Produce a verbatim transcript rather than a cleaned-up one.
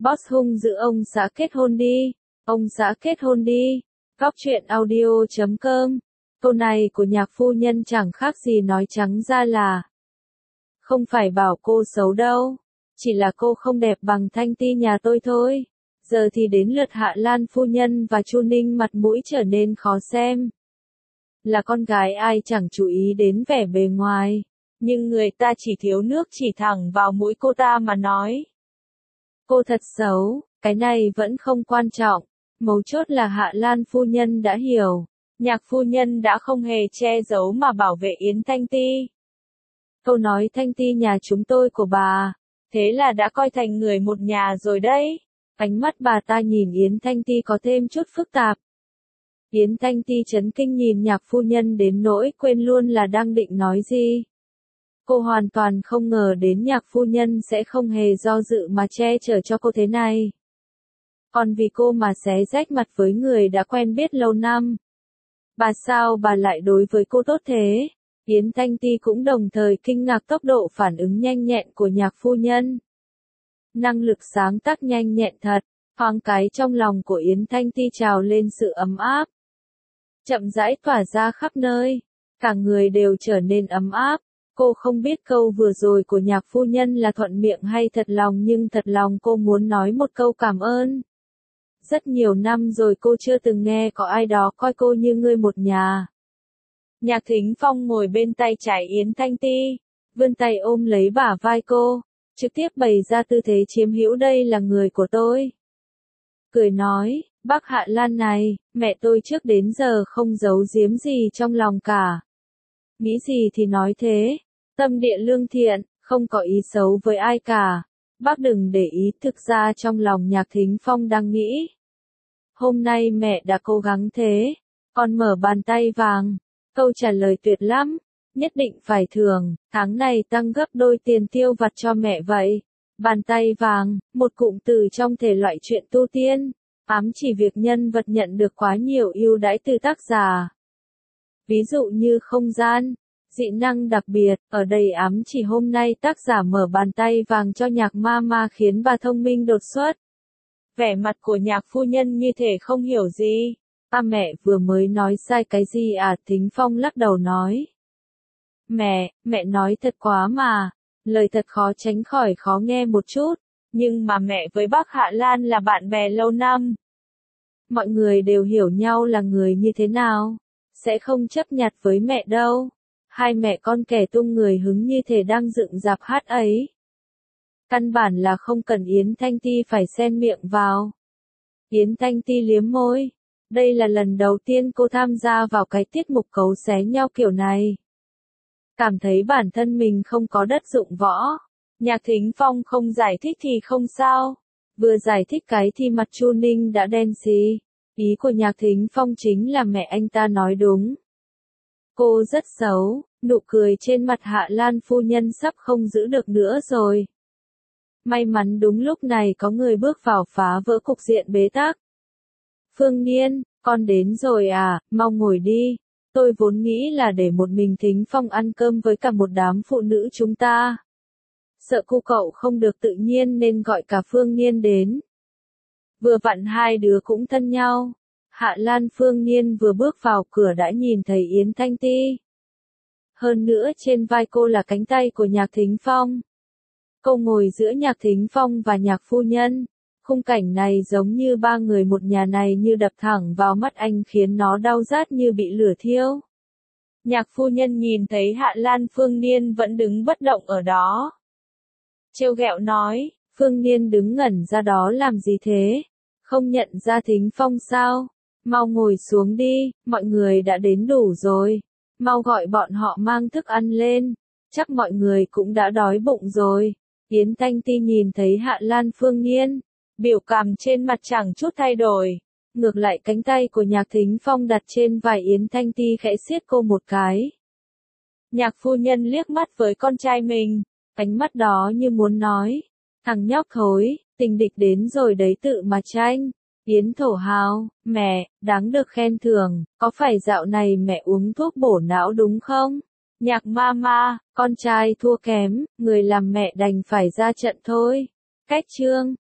Boss hung dữ ông xã kết hôn đi, ông xã kết hôn đi. Góc truyện audio chấm com. Câu này của nhạc phu nhân chẳng khác gì nói trắng ra là không phải bảo cô xấu đâu, chỉ là cô không đẹp bằng Thanh Ti nhà tôi thôi. Giờ thì đến lượt Hạ Lan phu nhân và Chu Ninh mặt mũi trở nên khó xem. Là con gái ai chẳng chú ý đến vẻ bề ngoài, nhưng người ta chỉ thiếu nước chỉ thẳng vào mũi cô ta mà nói. Cô thật xấu, cái này vẫn không quan trọng, mấu chốt là Hạ Lan phu nhân đã hiểu, nhạc phu nhân đã không hề che giấu mà bảo vệ Yến Thanh Ti. Câu nói Thanh Ti nhà chúng tôi của bà, thế là đã coi thành người một nhà rồi đấy. Ánh mắt bà ta nhìn Yến Thanh Ti có thêm chút phức tạp. Yến Thanh Ti chấn kinh nhìn nhạc phu nhân đến nỗi quên luôn là đang định nói gì. Cô hoàn toàn không ngờ đến nhạc phu nhân sẽ không hề do dự mà che chở cho cô thế này. Còn vì cô mà xé rách mặt với người đã quen biết lâu năm. Bà sao bà lại đối với cô tốt thế? Yến Thanh Ti cũng đồng thời kinh ngạc tốc độ phản ứng nhanh nhẹn của nhạc phu nhân. Năng lực sáng tác nhanh nhẹn thật, thoáng cái trong lòng của Yến Thanh Ti trào lên sự ấm áp. Chậm rãi tỏa ra khắp nơi, cả người đều trở nên ấm áp. Cô không biết câu vừa rồi của nhạc phu nhân là thuận miệng hay thật lòng, nhưng thật lòng cô muốn nói một câu cảm ơn. Rất nhiều năm rồi cô chưa từng nghe có ai đó coi cô như người một nhà. Nhạc Thính Phong ngồi bên tay trái Yến Thanh Ti, vươn tay ôm lấy bả vai cô, trực tiếp bày ra tư thế chiếm hữu, đây là người của tôi. Cười nói, bác Hạ Lan này, mẹ tôi trước đến giờ không giấu giếm gì trong lòng cả. Nghĩ gì thì nói thế, tâm địa lương thiện, không có ý xấu với ai cả. Bác đừng để ý, thực ra trong lòng Nhạc Thính Phong đang nghĩ. Hôm nay mẹ đã cố gắng thế, còn mở bàn tay vàng. Câu trả lời tuyệt lắm, nhất định phải thưởng, tháng này tăng gấp đôi tiền tiêu vặt cho mẹ vậy. Bàn tay vàng, một cụm từ trong thể loại truyện tu tiên, ám chỉ việc nhân vật nhận được quá nhiều ưu đãi từ tác giả. Ví dụ như không gian, dị năng đặc biệt, ở đây ám chỉ hôm nay tác giả mở bàn tay vàng cho Nhạc Mama khiến bà thông minh đột xuất. Vẻ mặt của nhạc phu nhân như thể không hiểu gì. À mẹ vừa mới nói sai cái gì à? Thính Phong lắc đầu nói. Mẹ, mẹ nói thật quá mà, lời thật khó tránh khỏi khó nghe một chút, nhưng mà mẹ với bác Hạ Lan là bạn bè lâu năm. Mọi người đều hiểu nhau là người như thế nào, sẽ không chấp nhặt với mẹ đâu. Hai mẹ con kẻ tung người hứng như thể đang dựng dạp hát ấy. Căn bản là không cần Yến Thanh Ti phải xen miệng vào. Yến Thanh Ti liếm môi. Đây là lần đầu tiên cô tham gia vào cái tiết mục cấu xé nhau kiểu này. Cảm thấy bản thân mình không có đất dụng võ. Nhạc Thính Phong không giải thích thì không sao. Vừa giải thích cái thì mặt Chu Ninh đã đen xì. Ý của Nhạc Thính Phong chính là mẹ anh ta nói đúng. Cô rất xấu, nụ cười trên mặt Hạ Lan phu nhân sắp không giữ được nữa rồi. May mắn đúng lúc này có người bước vào phá vỡ cục diện bế tắc. Phương Niên, con đến rồi à, mau ngồi đi. Tôi vốn nghĩ là để một mình Thính Phong ăn cơm với cả một đám phụ nữ chúng ta. Sợ cô cậu không được tự nhiên nên gọi cả Phương Niên đến. Vừa vặn hai đứa cũng thân nhau. Hạ Lan Phương Niên vừa bước vào cửa đã nhìn thấy Yến Thanh Ti. Hơn nữa trên vai cô là cánh tay của Nhạc Thính Phong. Cô ngồi giữa Nhạc Thính Phong và nhạc phu nhân. Khung cảnh này giống như ba người một nhà này như đập thẳng vào mắt anh khiến nó đau rát như bị lửa thiêu. Nhạc phu nhân nhìn thấy Hạ Lan Phương Niên vẫn đứng bất động ở đó. Trêu ghẹo nói, Phương Niên đứng ngẩn ra đó làm gì thế? Không nhận ra Thính Phong sao? Mau ngồi xuống đi, mọi người đã đến đủ rồi. Mau gọi bọn họ mang thức ăn lên. Chắc mọi người cũng đã đói bụng rồi. Yến Thanh Ti nhìn thấy Hạ Lan Phương Niên. Biểu cảm trên mặt chẳng chút thay đổi. Ngược lại cánh tay của Nhạc Thính Phong đặt trên vai Yến Thanh Ti khẽ siết cô một cái. Nhạc phu nhân liếc mắt với con trai mình. Ánh mắt đó như muốn nói. Thằng nhóc thối, tình địch đến rồi đấy tự mà tranh. Yến thổ hào, mẹ, đáng được khen thưởng, có phải dạo này mẹ uống thuốc bổ não đúng không? Nhạc Mama, con trai thua kém, người làm mẹ đành phải ra trận thôi. Cách chương.